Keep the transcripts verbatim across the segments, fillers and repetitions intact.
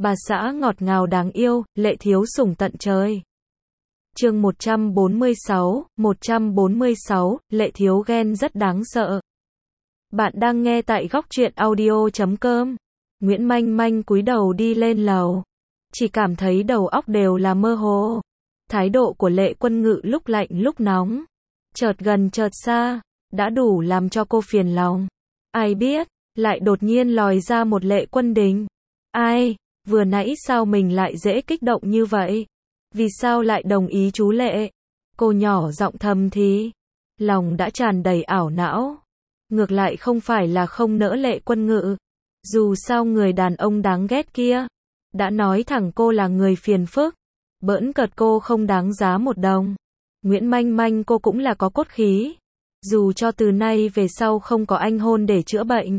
bà xã ngọt ngào đáng yêu, lệ thiếu sủng tận trời. Chương một trăm bốn mươi sáu, một trăm bốn mươi sáu, lệ thiếu ghen rất đáng sợ. Bạn đang nghe tại góc truyện audio chấm com. Nguyễn Manh Manh cúi đầu đi lên lầu. Chỉ cảm thấy đầu óc đều là mơ hồ. Thái độ của Lệ Quân Ngự lúc lạnh lúc nóng, chợt gần chợt xa, đã đủ làm cho cô phiền lòng. Ai biết, lại đột nhiên lòi ra một Lệ Quân Đình. Ai, vừa nãy sao mình lại dễ kích động như vậy? Vì sao lại đồng ý chú Lệ? Cô nhỏ giọng thầm thì, lòng đã tràn đầy ảo não. Ngược lại không phải là không nỡ Lệ Quân Ngự. Dù sao người đàn ông đáng ghét kia đã nói thẳng cô là người phiền phức, bỡn cợt cô không đáng giá một đồng. Nguyễn Manh Manh cô cũng là có cốt khí. Dù cho từ nay về sau không có anh hôn để chữa bệnh,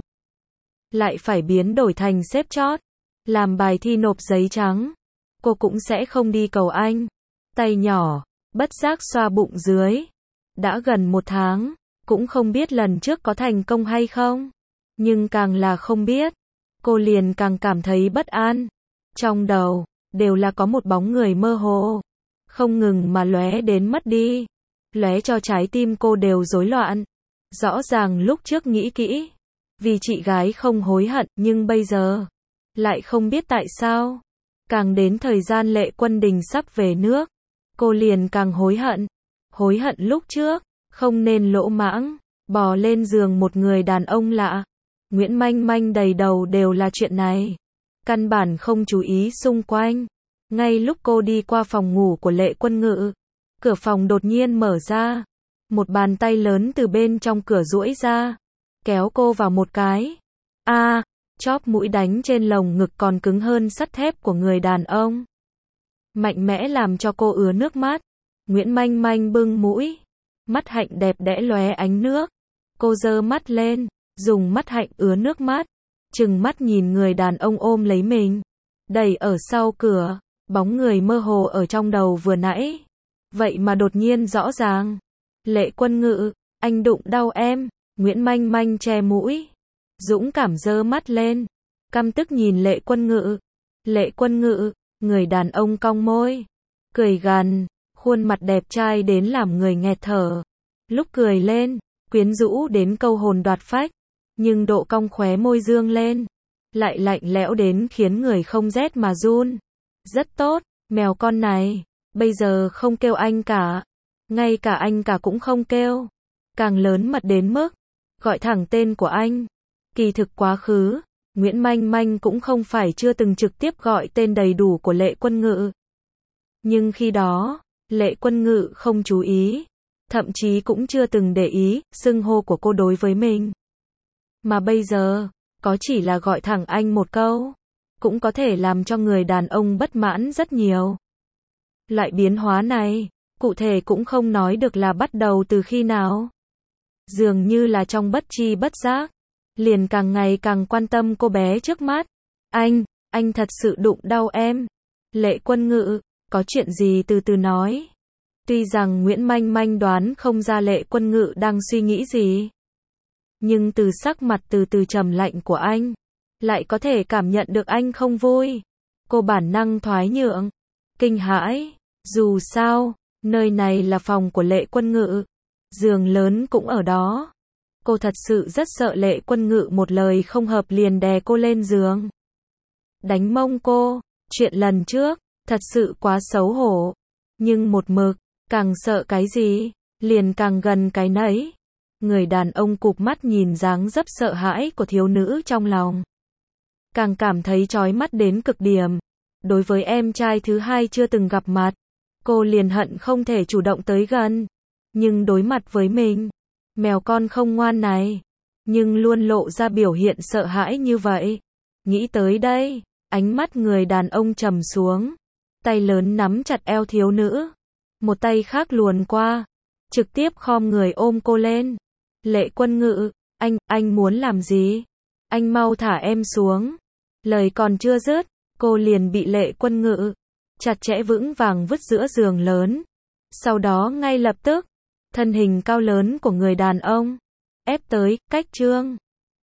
lại phải biến đổi thành xếp chót, làm bài thi nộp giấy trắng, cô cũng sẽ không đi cầu anh. Tay nhỏ, bất giác xoa bụng dưới. Đã gần một tháng, cũng không biết lần trước có thành công hay không. Nhưng càng là không biết, cô liền càng cảm thấy bất an. Trong đầu, đều là có một bóng người mơ hồ, không ngừng mà lóe đến mất đi. Lóe cho trái tim cô đều rối loạn. Rõ ràng lúc trước nghĩ kỹ, vì chị gái không hối hận, nhưng bây giờ, lại không biết tại sao. Càng đến thời gian Lệ Quân Đình sắp về nước, cô liền càng hối hận. Hối hận lúc trước, không nên lỗ mãng, bò lên giường một người đàn ông lạ. Nguyễn Manh Manh đầy đầu đều là chuyện này. Căn bản không chú ý xung quanh. Ngay lúc cô đi qua phòng ngủ của Lệ Quân Ngự, cửa phòng đột nhiên mở ra. Một bàn tay lớn từ bên trong cửa duỗi ra, kéo cô vào một cái. A, à, chóp mũi đánh trên lồng ngực còn cứng hơn sắt thép của người đàn ông. Mạnh mẽ làm cho cô ứa nước mắt. Nguyễn Manh Manh bưng mũi, mắt hạnh đẹp đẽ lóe ánh nước. Cô giơ mắt lên, dùng mắt hạnh ứa nước mắt, trừng mắt nhìn người đàn ông ôm lấy mình, đẩy ở sau cửa. Bóng người mơ hồ ở trong đầu vừa nãy, vậy mà đột nhiên rõ ràng. Lệ Quân Ngự, anh đụng đau em. Nguyễn Manh Manh che mũi, dũng cảm giơ mắt lên, căm tức nhìn Lệ Quân Ngự. Lệ Quân Ngự, người đàn ông cong môi, cười gằn, khuôn mặt đẹp trai đến làm người nghẹt thở. Lúc cười lên, quyến rũ đến câu hồn đoạt phách, nhưng độ cong khóe môi dương lên, lại lạnh lẽo đến khiến người không rét mà run. Rất tốt, mèo con này, bây giờ không kêu anh cả, ngay cả anh cả cũng không kêu, càng lớn mật đến mức gọi thẳng tên của anh. Kỳ thực quá khứ, Nguyễn Manh Manh cũng không phải chưa từng trực tiếp gọi tên đầy đủ của Lệ Quân Ngự. Nhưng khi đó, Lệ Quân Ngự không chú ý, thậm chí cũng chưa từng để ý xưng hô của cô đối với mình. Mà bây giờ, có chỉ là gọi thẳng anh một câu, cũng có thể làm cho người đàn ông bất mãn rất nhiều. Loại biến hóa này, cụ thể cũng không nói được là bắt đầu từ khi nào. Dường như là trong bất tri bất giác, liền càng ngày càng quan tâm cô bé trước mắt. Anh, anh thật sự đụng đau em. Lệ Quân Ngự, có chuyện gì từ từ nói. Tuy rằng Nguyễn Manh Manh đoán không ra Lệ Quân Ngự đang suy nghĩ gì, nhưng từ sắc mặt từ từ trầm lạnh của anh, lại có thể cảm nhận được anh không vui. Cô bản năng thoái nhượng, kinh hãi. Dù sao, nơi này là phòng của Lệ Quân Ngự, giường lớn cũng ở đó. Cô thật sự rất sợ Lệ Quân Ngự một lời không hợp liền đè cô lên giường, đánh mông cô. Chuyện lần trước, thật sự quá xấu hổ. Nhưng một mực, càng sợ cái gì, liền càng gần cái nấy. Người đàn ông cụp mắt nhìn dáng dấp sợ hãi của thiếu nữ trong lòng, càng cảm thấy chói mắt đến cực điểm. Đối với em trai thứ hai chưa từng gặp mặt, cô liền hận không thể chủ động tới gần. Nhưng đối mặt với mình, mèo con không ngoan này, nhưng luôn lộ ra biểu hiện sợ hãi như vậy. Nghĩ tới đây, ánh mắt người đàn ông trầm xuống, tay lớn nắm chặt eo thiếu nữ, một tay khác luồn qua, trực tiếp khom người ôm cô lên. Lệ Quân Ngự, anh, anh muốn làm gì? Anh mau thả em xuống. Lời còn chưa dứt, cô liền bị Lệ Quân Ngự chặt chẽ vững vàng vứt giữa giường lớn. Sau đó ngay lập tức, thân hình cao lớn của người đàn ông ép tới, cách chương